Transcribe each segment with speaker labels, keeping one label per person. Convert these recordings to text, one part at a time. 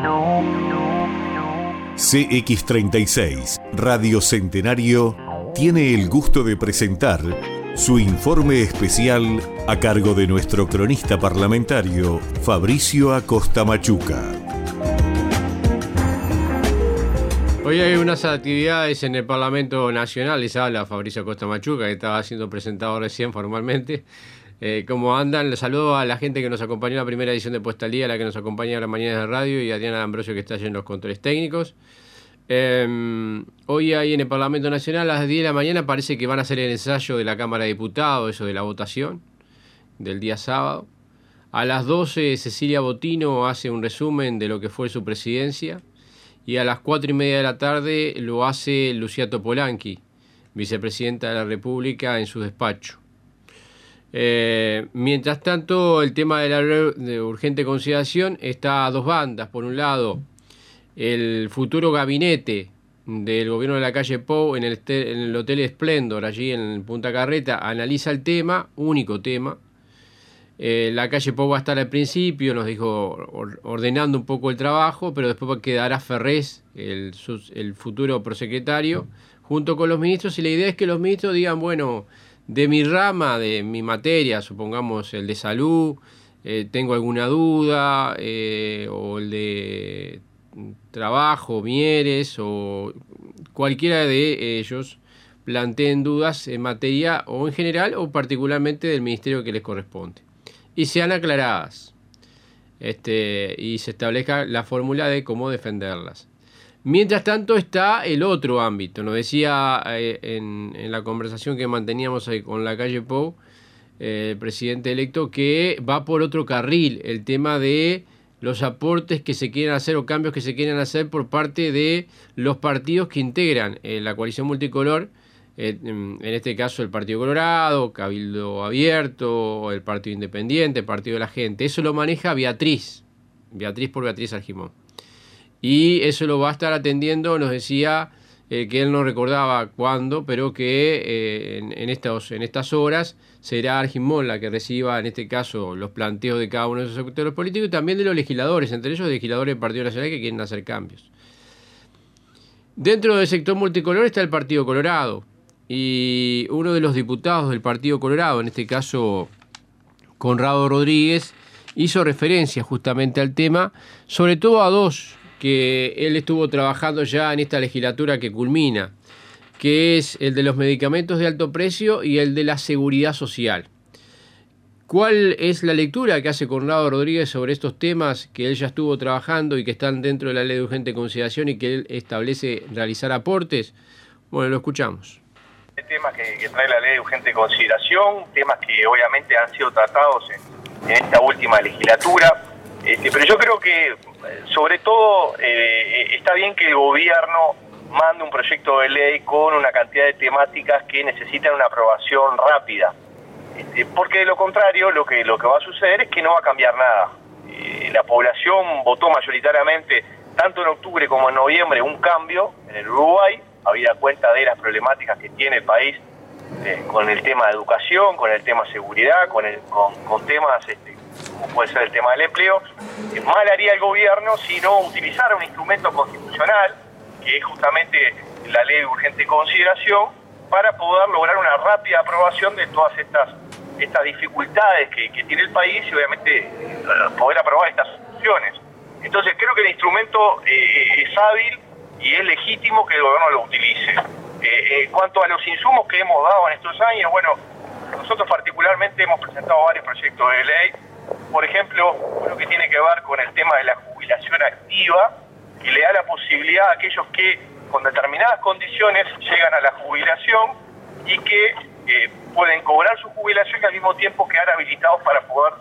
Speaker 1: CX36 Radio Centenario tiene el gusto de presentar su informe especial a cargo de nuestro cronista parlamentario Fabricio Acosta Machuca.
Speaker 2: Hoy hay unas actividades en el Parlamento Nacional, les habla Fabricio Acosta Machuca, que estaba siendo presentado recién formalmente. ¿Cómo andan? Les saludo a la gente que nos acompañó en la primera edición de Puesta al Día, a la que nos acompaña a las mañanas de radio, y a Diana Ambrosio, que está allí en los controles técnicos. Hoy hay en el Parlamento Nacional a las 10 de la mañana, parece que van a hacer el ensayo de la Cámara de Diputados, eso de la votación del día sábado. A las 12 Cecilia Botino hace un resumen de lo que fue su presidencia, y a las 4:30 de la tarde lo hace Lucía Topolanqui, vicepresidenta de la República, en su despacho. Mientras tanto, el tema de la de urgente consideración está a dos bandas. Por un lado, el futuro gabinete del gobierno de la calle Pou en el Hotel Splendor, allí en Punta Carreta, analiza el tema, único tema. La calle Pou va a estar al principio, nos dijo, ordenando un poco el trabajo, pero después quedará Ferrés, el futuro prosecretario, junto con los ministros, y la idea es que los ministros digan, bueno, de mi rama, de mi materia, supongamos el de salud, tengo alguna duda, o el de trabajo, Mieres, o cualquiera de ellos planteen dudas en materia o en general o particularmente del ministerio que les corresponde, y sean aclaradas, y se establezca la fórmula de cómo defenderlas. Mientras tanto está el otro ámbito. Nos decía en la conversación que manteníamos ahí con la calle Pou, el presidente electo, que va por otro carril el tema de los aportes que se quieren hacer o cambios que se quieren hacer por parte de los partidos que integran la coalición multicolor, en este caso el Partido Colorado, Cabildo Abierto, el Partido Independiente, el Partido de la Gente. Eso lo maneja Beatriz por Beatriz Argimón. Y eso lo va a estar atendiendo, nos decía, que él no recordaba cuándo, pero que en estas horas será Argimón la que reciba, en este caso, los planteos de cada uno de esos sectores políticos y también de los legisladores, entre ellos legisladores del Partido Nacional que quieren hacer cambios. Dentro del sector multicolor está el Partido Colorado, y uno de los diputados del Partido Colorado, en este caso Conrado Rodríguez, hizo referencia justamente al tema, sobre todo a dos que él estuvo trabajando ya en esta legislatura que culmina, que es el de los medicamentos de alto precio y el de la seguridad social. ¿Cuál es la lectura que hace Conrado Rodríguez sobre estos temas que él ya estuvo trabajando y que están dentro de la ley de urgente consideración y que él establece realizar aportes? Bueno, lo escuchamos.
Speaker 3: Temas que trae la ley de urgente consideración, temas que obviamente han sido tratados en esta última legislatura, pero yo creo que sobre todo está bien que el gobierno mande un proyecto de ley con una cantidad de temáticas que necesitan una aprobación rápida, porque de lo contrario lo que va a suceder es que no va a cambiar nada. La población votó mayoritariamente, tanto en octubre como en noviembre, un cambio en el Uruguay, habida cuenta de las problemáticas que tiene el país con el tema de educación, con el tema de seguridad, con temas como puede ser el tema del empleo. Mal haría el gobierno si no utilizara un instrumento constitucional, que es justamente la ley de urgente consideración, para poder lograr una rápida aprobación de todas estas dificultades que tiene el país y obviamente poder aprobar estas soluciones. Entonces creo que el instrumento es hábil y es legítimo que el gobierno lo utilice. En cuanto a los insumos que hemos dado en estos años, bueno, nosotros particularmente hemos presentado varios proyectos de ley. Por ejemplo, uno que tiene que ver con el tema de la jubilación activa, que le da la posibilidad a aquellos que con determinadas condiciones llegan a la jubilación y que pueden cobrar su jubilación y al mismo tiempo quedar habilitados para poder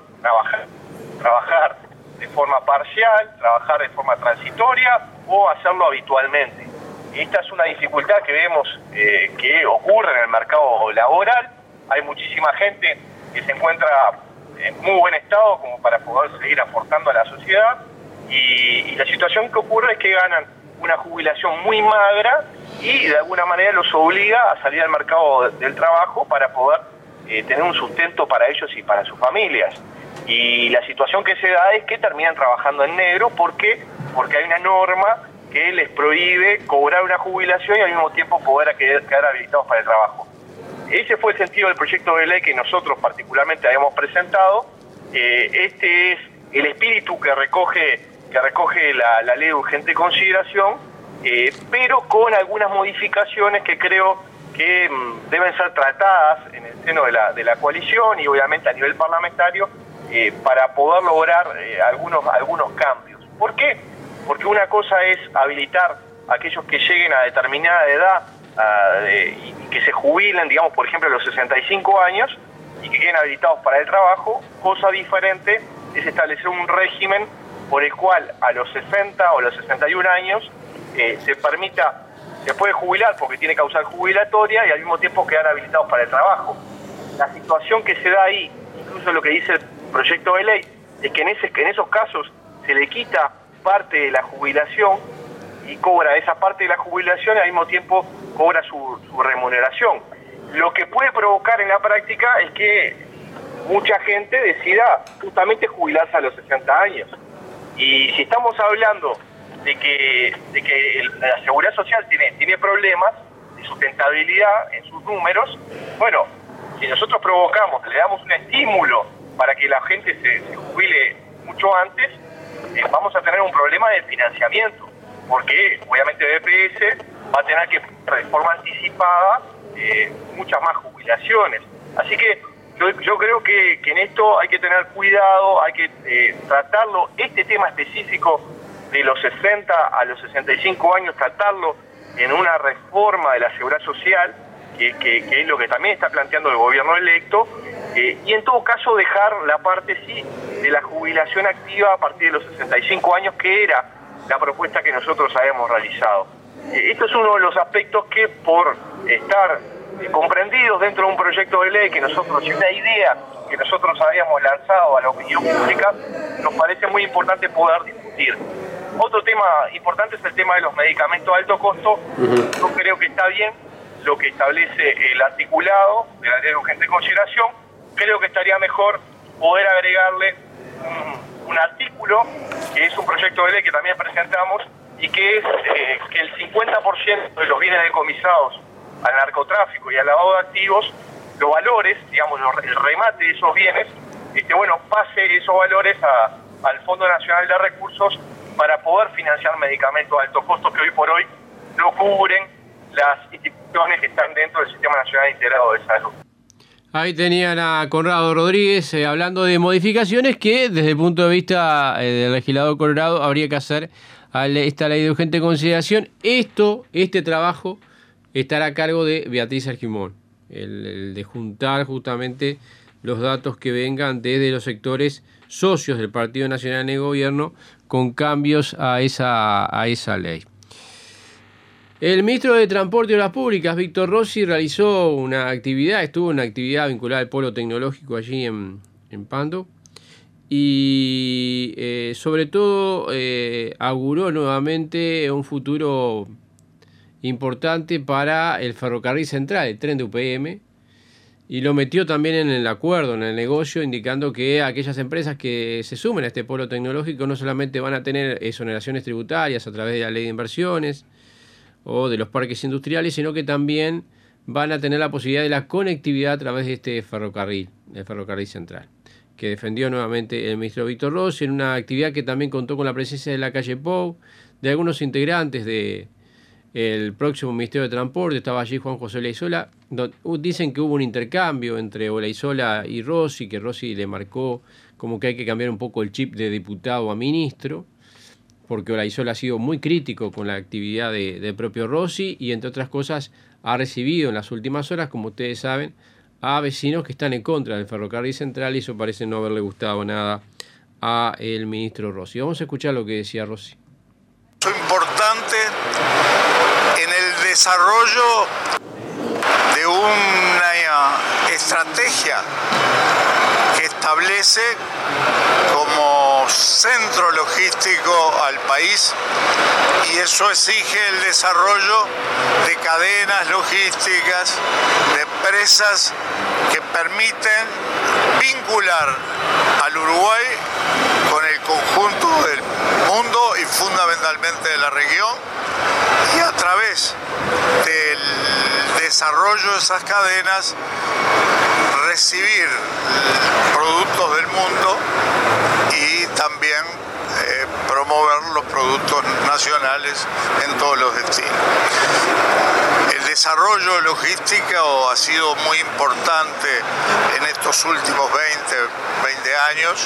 Speaker 3: trabajar de forma parcial, trabajar de forma transitoria o hacerlo habitualmente. Esta es una dificultad que vemos que ocurre en el mercado laboral. Hay muchísima gente que se encuentra en muy buen estado como para poder seguir aportando a la sociedad y la situación que ocurre es que ganan una jubilación muy magra y de alguna manera los obliga a salir al mercado del trabajo para poder tener un sustento para ellos y para sus familias. Y la situación que se da es que terminan trabajando en negro porque porque hay una norma que les prohíbe cobrar una jubilación y al mismo tiempo poder quedar habilitados para el trabajo. Ese fue el sentido del proyecto de ley que nosotros particularmente habíamos presentado. Este es el espíritu que recoge la ley de urgente consideración, pero con algunas modificaciones que creo que deben ser tratadas en el seno de la coalición y obviamente a nivel parlamentario para poder lograr algunos cambios. ¿Por qué? Porque una cosa es habilitar a aquellos que lleguen a determinada edad y que se jubilen, digamos, por ejemplo, a los 65 años y que queden habilitados para el trabajo. Cosa diferente es establecer un régimen por el cual a los 60 o los 61 años se puede jubilar porque tiene causal jubilatoria y al mismo tiempo quedar habilitados para el trabajo. La situación que se da ahí, incluso lo que dice el proyecto de ley, es que en esos casos se le quita parte de la jubilación y cobra esa parte de la jubilación y al mismo tiempo cobra su remuneración. Lo que puede provocar en la práctica es que mucha gente decida justamente jubilarse a los 60 años. Y si estamos hablando de que la seguridad social tiene problemas de sustentabilidad en sus números, bueno, si nosotros provocamos, le damos un estímulo para que la gente se jubile mucho antes, vamos a tener un problema de financiamiento, porque obviamente BPS va a tener que, de forma anticipada, muchas más jubilaciones. Así que yo creo que en esto hay que tener cuidado, hay que tratarlo, este tema específico de los 60 a los 65 años, tratarlo en una reforma de la seguridad social, que es lo que también está planteando el gobierno electo, y en todo caso dejar la parte sí de la jubilación activa a partir de los 65 años, que era la propuesta que nosotros habíamos realizado. Esto es uno de los aspectos que, por estar comprendidos dentro de un proyecto de ley que nosotros, y una idea que nosotros habíamos lanzado a la opinión pública, nos parece muy importante poder discutir. Otro tema importante es el tema de los medicamentos de alto costo. Yo creo que está bien lo que establece el articulado de la ley de urgente consideración. Creo que estaría mejor poder agregarle un artículo, que es un proyecto de ley que también presentamos, y que es que el 50% de los bienes decomisados al narcotráfico y al lavado de activos, los valores, digamos, el remate de esos bienes, pase esos valores al Fondo Nacional de Recursos para poder financiar medicamentos de alto costo que hoy por hoy no cubren las instituciones que están dentro del Sistema Nacional Integrado de Salud.
Speaker 2: Ahí tenían a Conrado Rodríguez hablando de modificaciones que desde el punto de vista del legislador Colorado habría que hacer a esta ley de urgente consideración. Este trabajo estará a cargo de Beatriz Argimón, el de juntar justamente los datos que vengan desde los sectores socios del Partido Nacional en el gobierno con cambios a esa ley. El ministro de Transporte y Obras Públicas, Víctor Rossi, estuvo en una actividad vinculada al polo tecnológico allí en Pando, y sobre todo auguró nuevamente un futuro importante para el ferrocarril central, el tren de UPM, y lo metió también en el acuerdo, en el negocio, indicando que aquellas empresas que se sumen a este polo tecnológico no solamente van a tener exoneraciones tributarias a través de la ley de inversiones o de los parques industriales, sino que también van a tener la posibilidad de la conectividad a través de este ferrocarril, el ferrocarril central, que defendió nuevamente el ministro Víctor Rossi en una actividad que también contó con la presencia de la calle Pou, de algunos integrantes del próximo Ministerio de Transporte. Estaba allí Juan José Olaizola. Dicen que hubo un intercambio entre Olaizola y Rossi, que Rossi le marcó como que hay que cambiar un poco el chip de diputado a ministro, porque Olaizola ha sido muy crítico con la actividad del propio Rossi y, entre otras cosas, ha recibido en las últimas horas, como ustedes saben, a vecinos que están en contra del ferrocarril central, y eso parece no haberle gustado nada a el ministro Rossi. Vamos a escuchar lo que decía Rossi.
Speaker 4: Importante en el desarrollo de una estrategia que establece como centro logístico al país, y eso exige el desarrollo de cadenas logísticas, de empresas que permiten vincular al Uruguay con el conjunto del mundo y fundamentalmente principalmente de la región, y a través del desarrollo de esas cadenas recibir productos del mundo y también promover los productos nacionales en todos los destinos. El desarrollo logístico ha sido muy importante en estos últimos 20 años,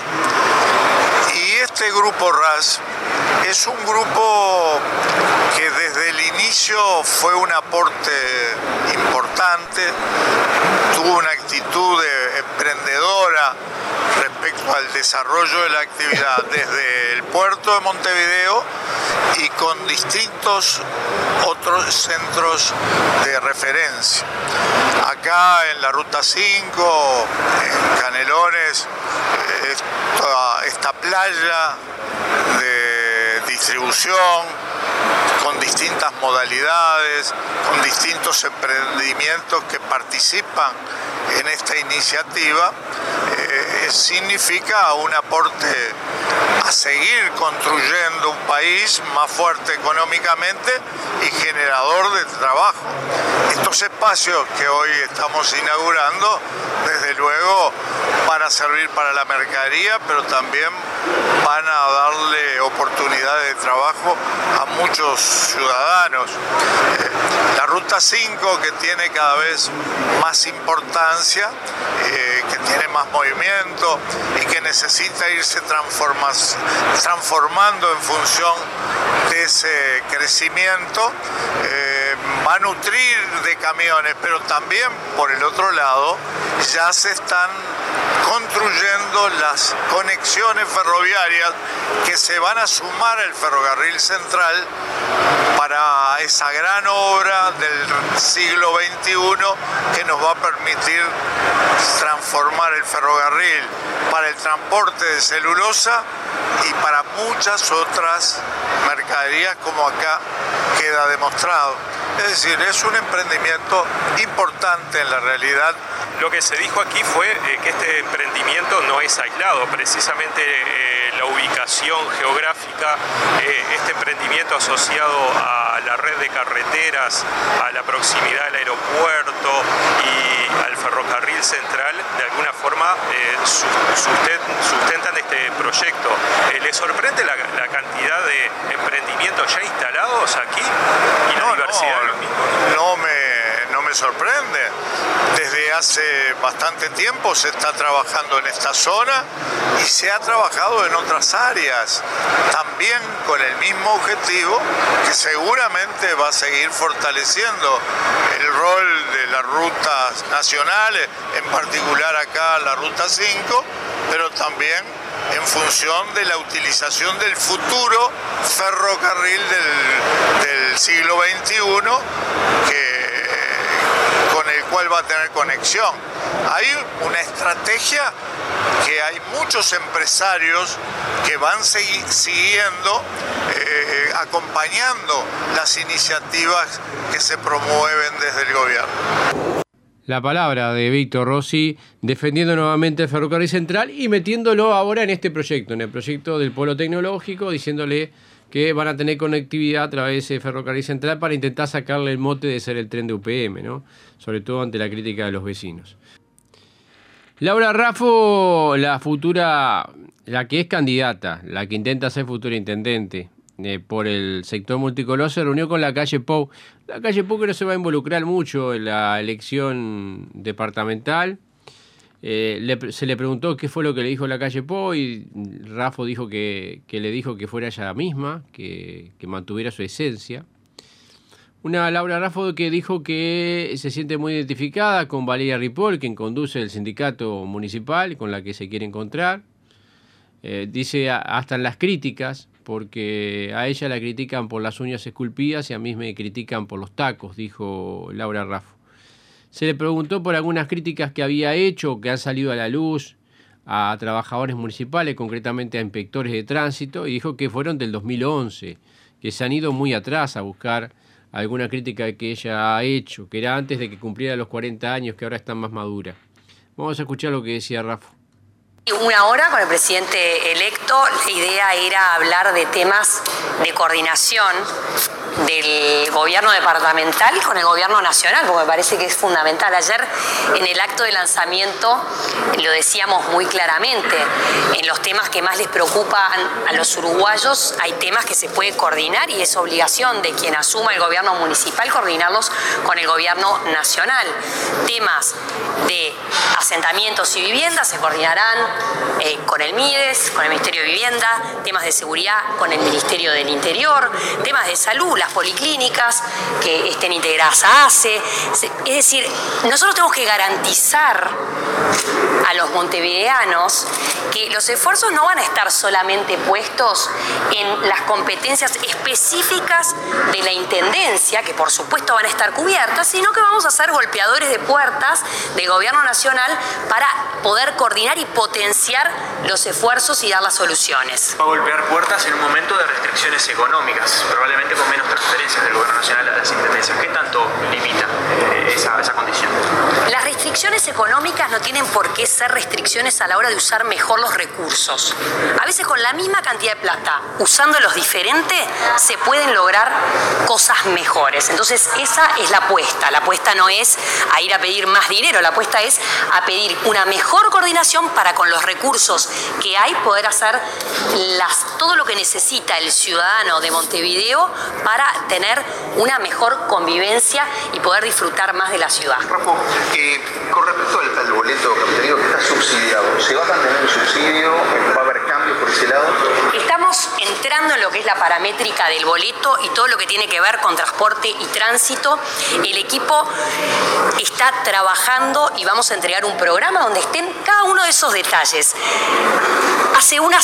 Speaker 4: y este grupo RAS es un grupo que desde el inicio fue un aporte importante, tuvo una actitud emprendedora respecto al desarrollo de la actividad desde el puerto de Montevideo y con distintos otros centros de referencia. Acá en la Ruta 5, en Canelones, esta playa de distribución con distintas modalidades, con distintos emprendimientos que participan en esta iniciativa, significa un aporte a seguir construyendo un país más fuerte económicamente y generador de trabajo. Estos espacios que hoy estamos inaugurando, desde luego, van a servir para la mercadería, pero también van a darle oportunidades de trabajo a muchos ciudadanos. La Ruta 5, que tiene cada vez más importancia, que tiene más movimiento y que necesita irse transformando en función de ese crecimiento, va a nutrir de camiones, pero también por el otro lado ya se están construyendo las conexiones ferroviarias que se van a sumar al ferrocarril central para esa gran obra del siglo XXI que nos va a permitir transformar el ferrocarril para el transporte de celulosa y para muchas otras mercaderías, como acá queda demostrado. Es decir, es un emprendimiento importante en la realidad.
Speaker 5: Lo que se dijo aquí fue que este emprendimiento no es aislado, precisamente la ubicación geográfica, este emprendimiento asociado a la red de carreteras, a la proximidad del aeropuerto y al ferrocarril central, de alguna forma sustentan este proyecto. ¿Les sorprende la cantidad de emprendimientos ya instalados aquí y la diversidad de los mismos?
Speaker 4: No me sorprende. Desde hace bastante tiempo se está trabajando en esta zona y se ha trabajado en otras áreas, también con el mismo objetivo, que seguramente va a seguir fortaleciendo el rol de las rutas nacionales, en particular acá la Ruta 5, pero también en función de la utilización del futuro ferrocarril del siglo XXI, con el cual va a tener conexión. Hay una estrategia que hay muchos empresarios que van siguiendo, acompañando las iniciativas que se promueven desde el gobierno.
Speaker 2: La palabra de Víctor Rossi defendiendo nuevamente el ferrocarril central y metiéndolo ahora en este proyecto, en el proyecto del polo tecnológico, diciéndole que van a tener conectividad a través de ferrocarril central para intentar sacarle el mote de ser el tren de UPM, ¿no? Sobre todo ante la crítica de los vecinos. Laura Raffo, la que es candidata, la que intenta ser futura intendente por el sector multicolor, se reunió con la calle Pou. La calle Pou que no se va a involucrar mucho en la elección departamental. Se le preguntó qué fue lo que le dijo la calle Pou y Raffo dijo que le dijo que fuera ella misma, que mantuviera su esencia. Una Laura Raffo que dijo que se siente muy identificada con Valeria Ripoll, quien conduce el sindicato municipal con la que se quiere encontrar. Dice hasta en las críticas, porque a ella la critican por las uñas esculpidas y a mí me critican por los tacos, dijo Laura Raffo. Se le preguntó por algunas críticas que había hecho, que han salido a la luz a trabajadores municipales, concretamente a inspectores de tránsito, y dijo que fueron del 2011, que se han ido muy atrás a buscar alguna crítica que ella ha hecho, que era antes de que cumpliera los 40 años, que ahora está más madura. Vamos a escuchar lo que decía Raffo.
Speaker 6: Una hora con el presidente electo, la idea era hablar de temas de coordinación del gobierno departamental con el gobierno nacional, porque me parece que es fundamental. Ayer en el acto de lanzamiento lo decíamos muy claramente, en los temas que más les preocupan a los uruguayos hay temas que se puede coordinar y es obligación de quien asuma el gobierno municipal coordinarlos con el gobierno nacional. Temas de asentamientos y viviendas se coordinarán con el MIDES, con el Ministerio de Vivienda, temas de seguridad con el Ministerio del Interior, temas de salud, las policlínicas que estén integradas a ACE. Es decir, nosotros tenemos que garantizar a los montevideanos que los esfuerzos no van a estar solamente puestos en las competencias específicas de la Intendencia, que por supuesto van a estar cubiertas, sino que vamos a ser golpeadores de puertas del Gobierno Nacional para poder coordinar y potenciar los esfuerzos y dar las soluciones.
Speaker 7: Va a golpear puertas en un momento de restricciones económicas, probablemente con menos transferencias del Gobierno Nacional a las Intendencias. ¿Qué tanto limita esa condición?
Speaker 6: Las restricciones económicas no tienen por qué ser restricciones a la hora de usar mejor los recursos. A veces con la misma cantidad de plata, usándolos diferente, se pueden lograr cosas mejores. Entonces esa es la apuesta. La apuesta no es a ir a pedir más dinero, la apuesta es a pedir una mejor coordinación para con los recursos que hay poder hacer todo lo que necesita el ciudadano de Montevideo para tener una mejor convivencia y poder disfrutar más de la ciudad.
Speaker 8: Rafa, con respecto al boleto capitalino que está subsidiado, ¿se va a mantener el subsidio? ¿Va a haber cambios por ese lado?
Speaker 6: Estamos entrando en lo que es la paramétrica del boleto y todo lo que tiene que ver con transporte y tránsito. El equipo está trabajando y vamos a entregar un programa donde estén cada uno de esos detalles. Hace una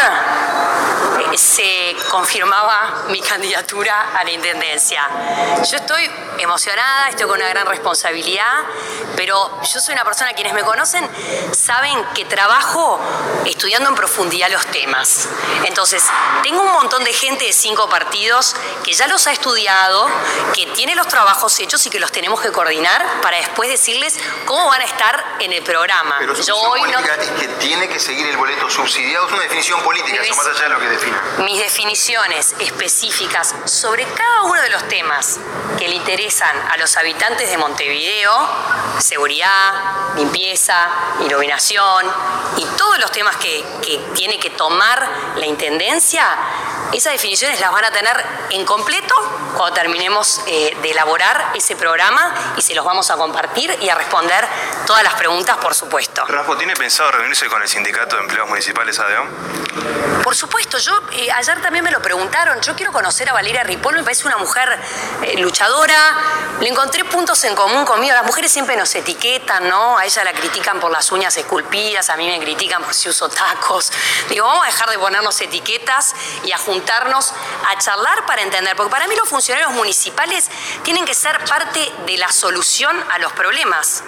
Speaker 6: semana se confirmaba mi candidatura a la Intendencia. Yo estoy emocionada, estoy con una gran responsabilidad, pero yo soy una persona, quienes me conocen saben que trabajo estudiando en profundidad los temas. Entonces, tengo un montón de gente de 5 partidos que ya los ha estudiado, que tiene los trabajos hechos y que los tenemos que coordinar para después decirles cómo van a estar en el programa.
Speaker 8: Pero su política es que tiene que seguir el boleto subsidiado, es una definición política, eso más allá de lo que define.
Speaker 6: Mis definiciones específicas sobre cada uno de los temas que le interesan a los habitantes de Montevideo, seguridad, limpieza, iluminación y todos los temas que tiene que tomar la Intendencia, esas definiciones las van a tener en completo cuando terminemos de elaborar ese programa y se los vamos a compartir y a responder todas las preguntas, por supuesto.
Speaker 8: Rafa, ¿tiene pensado reunirse con el Sindicato de Empleados Municipales ADEOM?
Speaker 6: Por supuesto, yo ayer también me lo preguntaron, yo quiero conocer a Valeria Ripoll, me parece una mujer luchadora, le encontré puntos en común conmigo, las mujeres siempre nos etiquetan, ¿no? A ella la critican por las uñas esculpidas, a mí me critican por si uso tacos. Digo, vamos a dejar de ponernos etiquetas y a juntarnos a charlar para entender, porque para mí los funcionarios municipales tienen que ser parte de la solución a los problemas.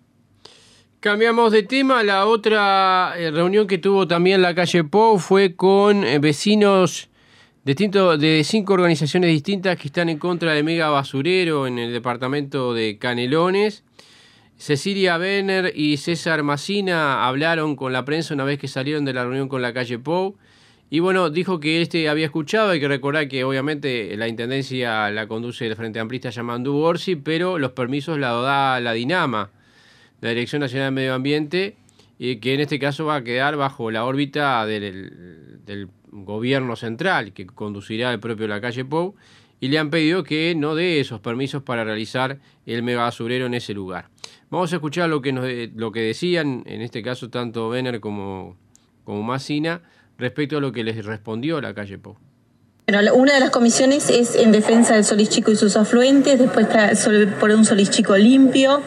Speaker 2: Cambiamos de tema. La otra reunión que tuvo también la calle Pou fue con vecinos de 5 organizaciones distintas que están en contra del mega basurero en el departamento de Canelones. Cecilia Benner y César Massina hablaron con la prensa una vez que salieron de la reunión con la calle Pou. Y bueno, dijo que había escuchado, hay que recordar que obviamente la intendencia la conduce el Frente Amplista Yamandu Orsi, pero los permisos la da la DINAMA, la Dirección Nacional de Medio Ambiente, que en este caso va a quedar bajo la órbita del gobierno central, que conducirá el propio la calle Pou, y le han pedido que no dé esos permisos para realizar el megabasurero en ese lugar. Vamos a escuchar lo que decían, en este caso tanto Benner como Massina, respecto a lo que les respondió la calle Pou.
Speaker 9: Bueno, una de las comisiones es en defensa del Solís Chico y sus afluentes, después está por un Solís Chico limpio,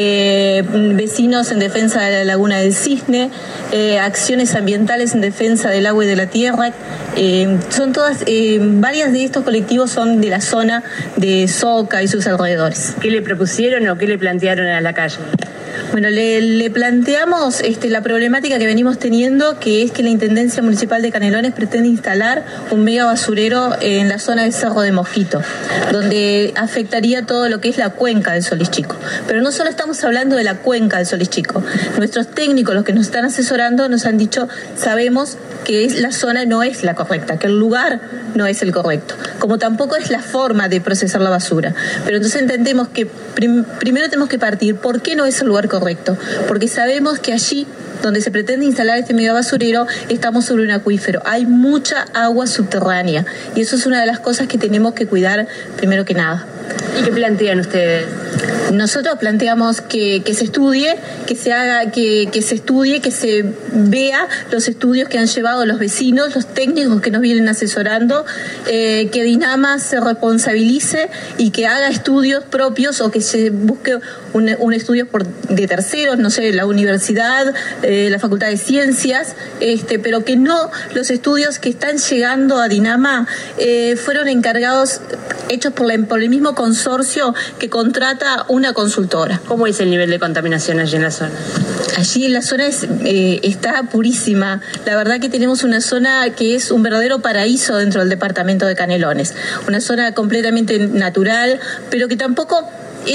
Speaker 9: vecinos en defensa de la Laguna del Cisne, acciones ambientales en defensa del agua y de la tierra. Son todas, varias de estos colectivos son de la zona de Soca y sus alrededores.
Speaker 10: ¿Qué le propusieron o qué le plantearon a la calle?
Speaker 9: Bueno, le planteamos la problemática que venimos teniendo, que es que la Intendencia Municipal de Canelones pretende instalar un mega basurero en la zona de Cerro de Mosquito, donde afectaría todo lo que es la cuenca del Solís Chico. Pero no solo estamos hablando de la cuenca del Solís Chico. Nuestros técnicos, los que nos están asesorando, nos han dicho, sabemos que la zona no es la correcta, que el lugar no es el correcto, como tampoco es la forma de procesar la basura. Pero entonces entendemos que primero tenemos que partir, ¿por qué no es el lugar correcto? Porque sabemos que allí donde se pretende instalar este mega basurero, estamos sobre un acuífero. Hay mucha agua subterránea y eso es una de las cosas que tenemos que cuidar primero que nada.
Speaker 6: ¿Y qué plantean ustedes?
Speaker 9: Nosotros planteamos que se estudie, que se haga, que se estudie, que se vea los estudios que han llevado los vecinos, los técnicos que nos vienen asesorando, que Dinama se responsabilice y que haga estudios propios o que se busque un estudio de terceros, no sé, la universidad, la Facultad de Ciencias, pero que no los estudios que están llegando a Dinama fueron encargados, hechos por el mismo consorcio que contrata una consultora.
Speaker 6: ¿Cómo es el nivel de contaminación allí en la zona?
Speaker 9: Allí en la zona está purísima. La verdad que tenemos una zona que es un verdadero paraíso dentro del departamento de Canelones. Una zona completamente natural, pero que tampoco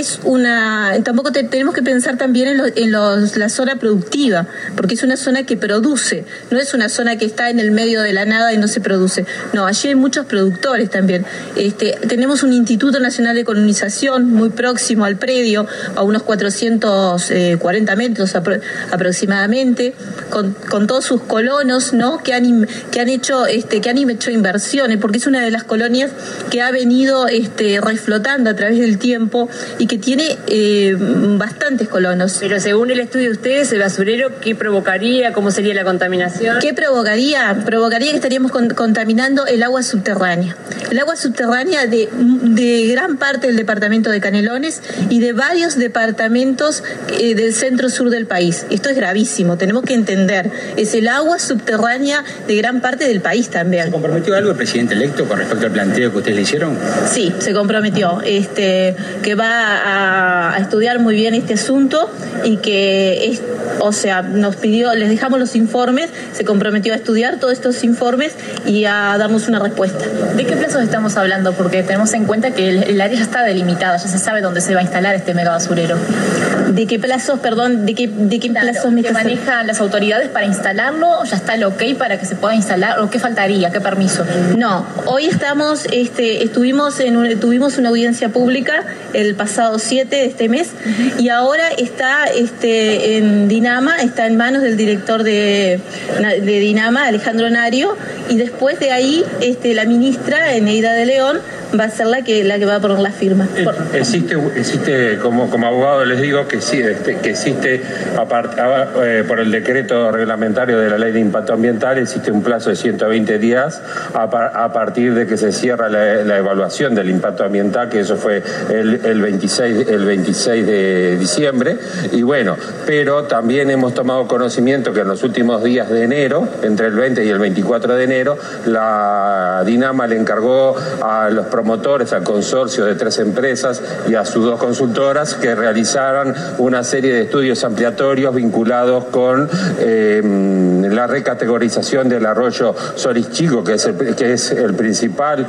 Speaker 9: tenemos que pensar también en la zona productiva, porque es una zona que produce, no es una zona que está en el medio de la nada y no se produce. No, allí hay muchos productores también. Tenemos un Instituto Nacional de Colonización muy próximo al predio, a unos 440 metros aproximadamente, con todos sus colonos, ¿no? que han hecho inversiones, porque es una de las colonias que ha venido reflotando a través del tiempo y que tiene bastantes colonos.
Speaker 6: Pero según el estudio de ustedes, el basurero, ¿qué provocaría? ¿Cómo sería la contaminación?
Speaker 9: ¿Qué provocaría? Provocaría que estaríamos contaminando el agua subterránea. El agua subterránea de gran parte del departamento de Canelones y de varios departamentos del centro-sur del país. Esto es gravísimo, tenemos que entender. Es el agua subterránea de gran parte del país también.
Speaker 10: ¿Se comprometió algo el presidente electo con respecto al planteo que ustedes le hicieron?
Speaker 9: Sí, se comprometió. Que va a estudiar muy bien este asunto y que nos pidió, les dejamos los informes, se comprometió a estudiar todos estos informes y a darnos una respuesta.
Speaker 11: ¿De qué plazos estamos hablando? Porque tenemos en cuenta que el área ya está delimitada, ya se sabe dónde se va a instalar este mega basurero.
Speaker 9: ¿De qué plazos, perdón, de qué plazos me
Speaker 11: estás hablando? ¿Manejan las autoridades para instalarlo? ¿Ya está el ok para que se pueda instalar? ¿O qué faltaría? ¿Qué permiso?
Speaker 9: No, hoy tuvimos una audiencia pública el pasado 7 de este mes y ahora está en Dinama, está en manos del director de Dinama, Alejandro Nario, y después de ahí la ministra Eneida de León va a ser la que va a poner la firma.
Speaker 12: Existe como abogado les digo que sí, que existe por el decreto reglamentario de la ley de impacto ambiental, existe un plazo de 120 días a partir de que se cierra la evaluación del impacto ambiental, que eso fue el 26 de diciembre, y bueno, pero también hemos tomado conocimiento que en los últimos días de enero, entre el 20 y el 24 de enero, la Dinama le encargó a los promotores, al consorcio de 3 empresas y a sus 2 consultoras que realizaran una serie de estudios ampliatorios vinculados con la recategorización del arroyo Solís Chico, que es el principal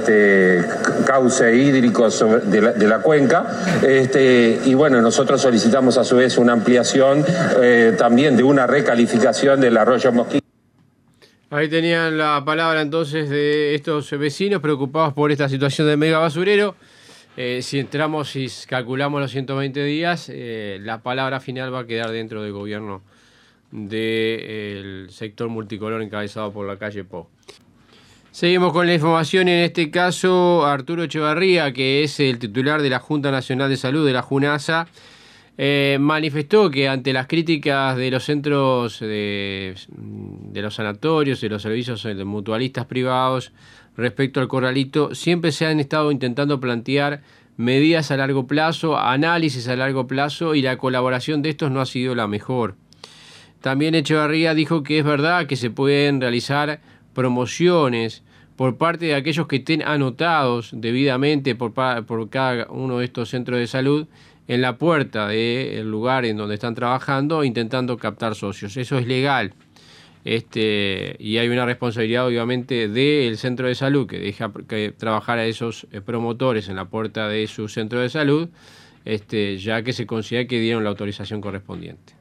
Speaker 12: cauce hídrico de la cuenca, y bueno, nosotros solicitamos a su vez una ampliación también de una recalificación del arroyo Mosquito.
Speaker 2: Ahí tenían la palabra entonces de estos vecinos preocupados por esta situación del mega basurero. Si entramos y calculamos los 120 días, la palabra final va a quedar dentro del gobierno del sector multicolor encabezado por la calle Pou. Seguimos con la información, en este caso Arturo Echevarría, que es el titular de la Junta Nacional de Salud de la JUNASA, manifestó que ante las críticas de los centros de los sanatorios, de los servicios de mutualistas privados respecto al corralito, siempre se han estado intentando plantear medidas a largo plazo, análisis a largo plazo, y la colaboración de estos no ha sido la mejor. También Echevarría dijo que es verdad que se pueden realizar promociones por parte de aquellos que estén anotados debidamente por cada uno de estos centros de salud en la puerta del lugar en donde están trabajando intentando captar socios. Eso es legal. Y hay una responsabilidad obviamente del centro de salud que deja que trabajar a esos promotores en la puerta de su centro de salud, ya que se considera que dieron la autorización correspondiente.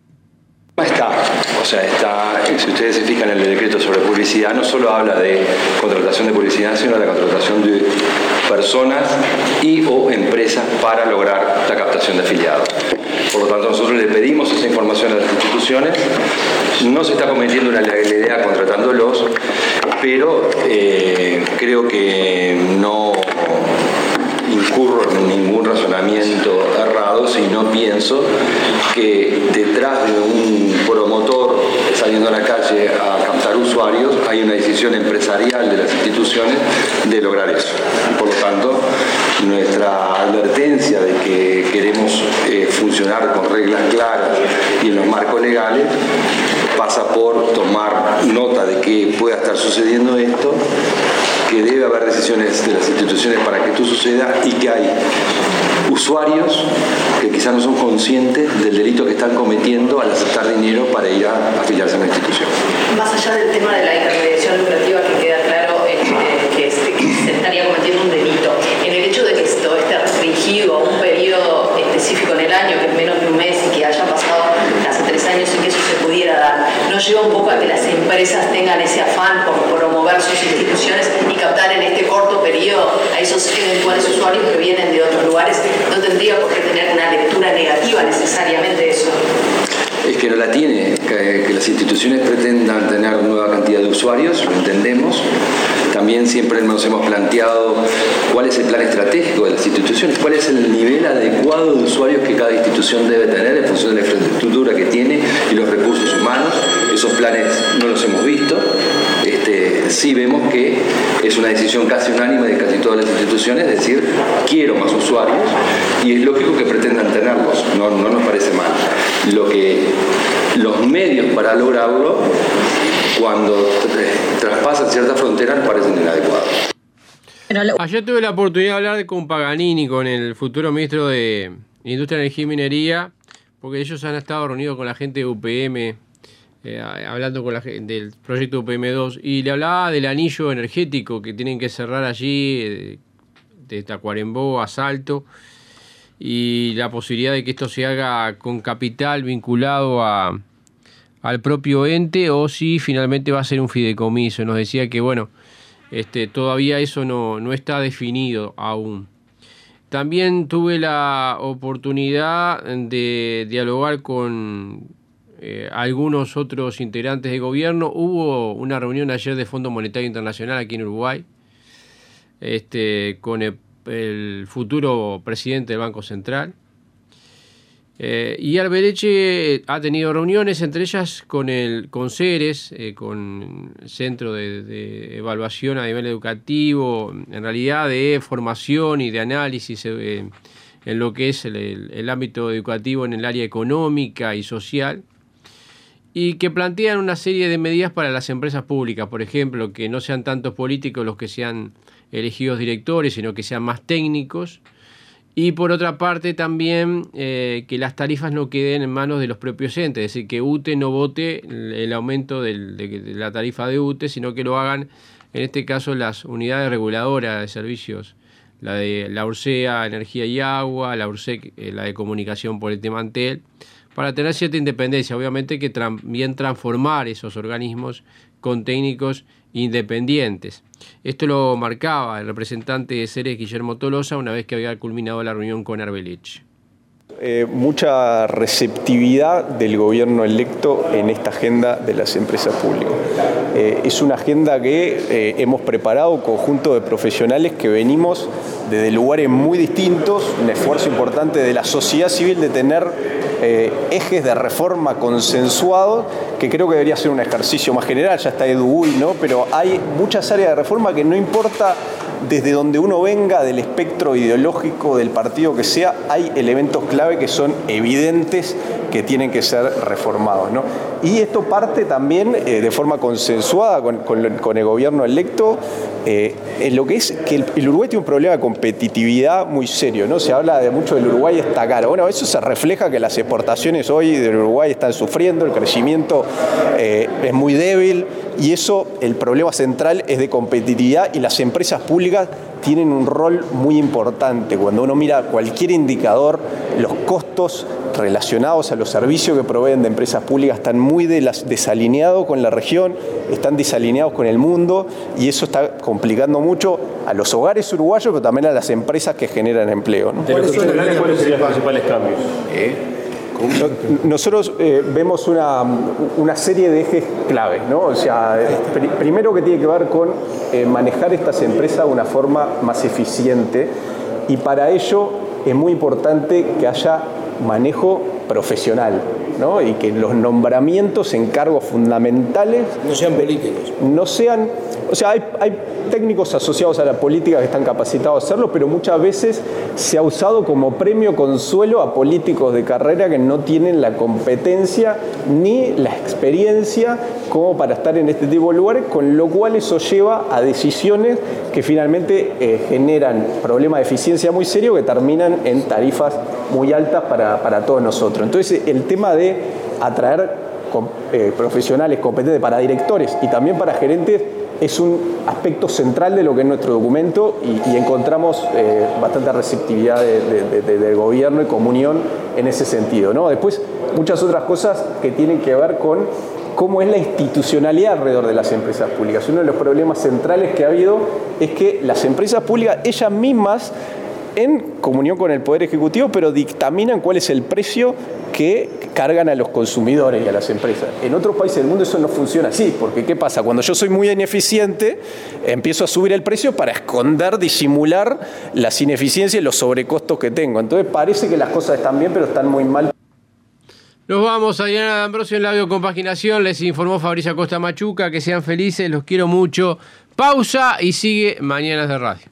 Speaker 13: Si ustedes se fijan en el decreto sobre publicidad, no solo habla de contratación de publicidad, sino de la contratación de personas y o empresas para lograr la captación de afiliados. Por lo tanto, nosotros le pedimos esa información a las instituciones. No se está cometiendo una ilegalidad contratándolos, pero creo que no incurro en ningún razonamiento errado si no pienso que detrás de un promotor saliendo a la calle a captar usuarios hay una decisión empresarial de las instituciones de lograr eso. Por lo tanto, nuestra advertencia de que queremos funcionar con reglas claras y en los marcos legales pasa por tomar nota de que pueda estar sucediendo esto, que debe haber decisiones de las instituciones para que esto suceda y que hay usuarios que quizás no son conscientes del delito que están cometiendo al aceptar dinero para ir a afiliarse a una institución.
Speaker 14: Más allá del tema de la intermediación lucrativa, que queda claro que se estaría cometiendo un delito, en el hecho de que esto esté restringido a un periodo específico en el año, que es menos de un mes, y que haya pasado hace 3 años sin que eso se pudiera dar, ¿no lleva un poco a que las empresas tengan ese afán por promover sus instituciones y captar en este corto periodo a esos eventuales usuarios que vienen de otros lugares? No tendría por qué tener una lectura negativa necesariamente eso.
Speaker 13: Es que no la tiene, que las instituciones pretendan tener nueva cantidad de usuarios, lo entendemos. También siempre nos hemos planteado cuál es el plan estratégico de las instituciones, cuál es el nivel adecuado de usuarios que cada institución debe tener en función de la infraestructura que tiene y los recursos humanos. Esos planes no los hemos visto. Sí vemos que es una decisión casi unánime de casi todas las instituciones, es decir, quiero más usuarios y es lógico que pretendan tenerlos, no nos parece mal. Los medios para lograrlo, cuando traspasan ciertas fronteras, nos parecen inadecuados.
Speaker 2: Ayer tuve la oportunidad de hablar con Paganini, con el futuro ministro de Industria, Energía y Minería, porque ellos han estado reunidos con la gente de UPM, hablando con la gente del proyecto UPM2, y le hablaba del anillo energético que tienen que cerrar allí, de Tacuarembó a Salto, y la posibilidad de que esto se haga con capital vinculado al propio ente, o si finalmente va a ser un fideicomiso. Nos decía que bueno, todavía eso no está definido aún. También tuve la oportunidad de dialogar con algunos otros integrantes de gobierno. Hubo una reunión ayer de Fondo Monetario Internacional aquí en Uruguay, con el futuro presidente del Banco Central. Y Arbeleche ha tenido reuniones, entre ellas con CERES, con el Centro de Evaluación a nivel educativo, en realidad de formación y de análisis en lo que es el ámbito educativo en el área económica y social, y que plantean una serie de medidas para las empresas públicas, por ejemplo, que no sean tantos políticos los que sean elegidos directores, sino que sean más técnicos. Y por otra parte también que las tarifas no queden en manos de los propios entes, es decir, que UTE no vote el aumento de la tarifa de UTE, sino que lo hagan, en este caso, las unidades reguladoras de servicios, la de la URSEA, Energía y Agua, la URSEC, la de Comunicación por el tema Antel, para tener cierta independencia. Obviamente que también transformar esos organismos con técnicos independientes. Esto lo marcaba el representante de CERES, Guillermo Tolosa, una vez que había culminado la reunión con Arbeleche.
Speaker 15: Mucha receptividad del gobierno electo en esta agenda de las empresas públicas. Es una agenda que hemos preparado un conjunto de profesionales que venimos desde lugares muy distintos, un esfuerzo importante de la sociedad civil de tener ejes de reforma consensuados, que creo que debería ser un ejercicio más general. Ya está Edu Uy, ¿no? Pero hay muchas áreas de reforma que no importa desde donde uno venga, del espectro ideológico, del partido que sea, hay elementos clave que son evidentes que tienen que ser reformados, ¿no? Y esto parte también de forma consensuada con el gobierno electo, en lo que es que el Uruguay tiene un problema de competitividad muy serio, ¿no? Se habla de mucho del Uruguay está caro. Bueno, eso se refleja que las exportaciones hoy del Uruguay están sufriendo, el crecimiento es muy débil, y eso, el problema central es de competitividad, y las empresas públicas tienen un rol muy importante. Cuando uno mira cualquier indicador, los costos relacionados a los servicios que proveen de empresas públicas están muy desalineados con la región, están desalineados con el mundo, y eso está complicando mucho a los hogares uruguayos, pero también a las empresas que generan empleo, ¿no?
Speaker 16: ¿Cuáles serían los principales cambios?
Speaker 15: Nosotros vemos una serie de ejes claves, ¿no? O sea, primero que tiene que ver con manejar estas empresas de una forma más eficiente, y para ello es muy importante que haya manejo profesional, ¿no? Y que los nombramientos en cargos fundamentales
Speaker 16: no sean políticos.
Speaker 15: No sean, o sea, hay técnicos asociados a la política que están capacitados a hacerlo, pero muchas veces se ha usado como premio consuelo a políticos de carrera que no tienen la competencia ni la experiencia como para estar en este tipo de lugares, con lo cual eso lleva a decisiones que finalmente generan problemas de eficiencia muy serios que terminan en tarifas muy altas para todos nosotros. Entonces, el tema de atraer profesionales competentes para directores y también para gerentes es un aspecto central de lo que es nuestro documento, y encontramos bastante receptividad del gobierno y comunión en ese sentido, ¿no? Después, muchas otras cosas que tienen que ver con cómo es la institucionalidad alrededor de las empresas públicas. Uno de los problemas centrales que ha habido es que las empresas públicas, ellas mismas, en comunión con el Poder Ejecutivo, pero dictaminan cuál es el precio que cargan a los consumidores y a las empresas. En otros países del mundo eso no funciona así, porque ¿qué pasa? Cuando yo soy muy ineficiente, empiezo a subir el precio para esconder, disimular las ineficiencias y los sobrecostos que tengo. Entonces parece que las cosas están bien, pero están muy mal.
Speaker 2: Nos vamos, Adriana D'Ambrosio en la biocompaginación. Les informó Fabricio Acosta Machuca. Que sean felices, los quiero mucho. Pausa y sigue Mañanas de Radio.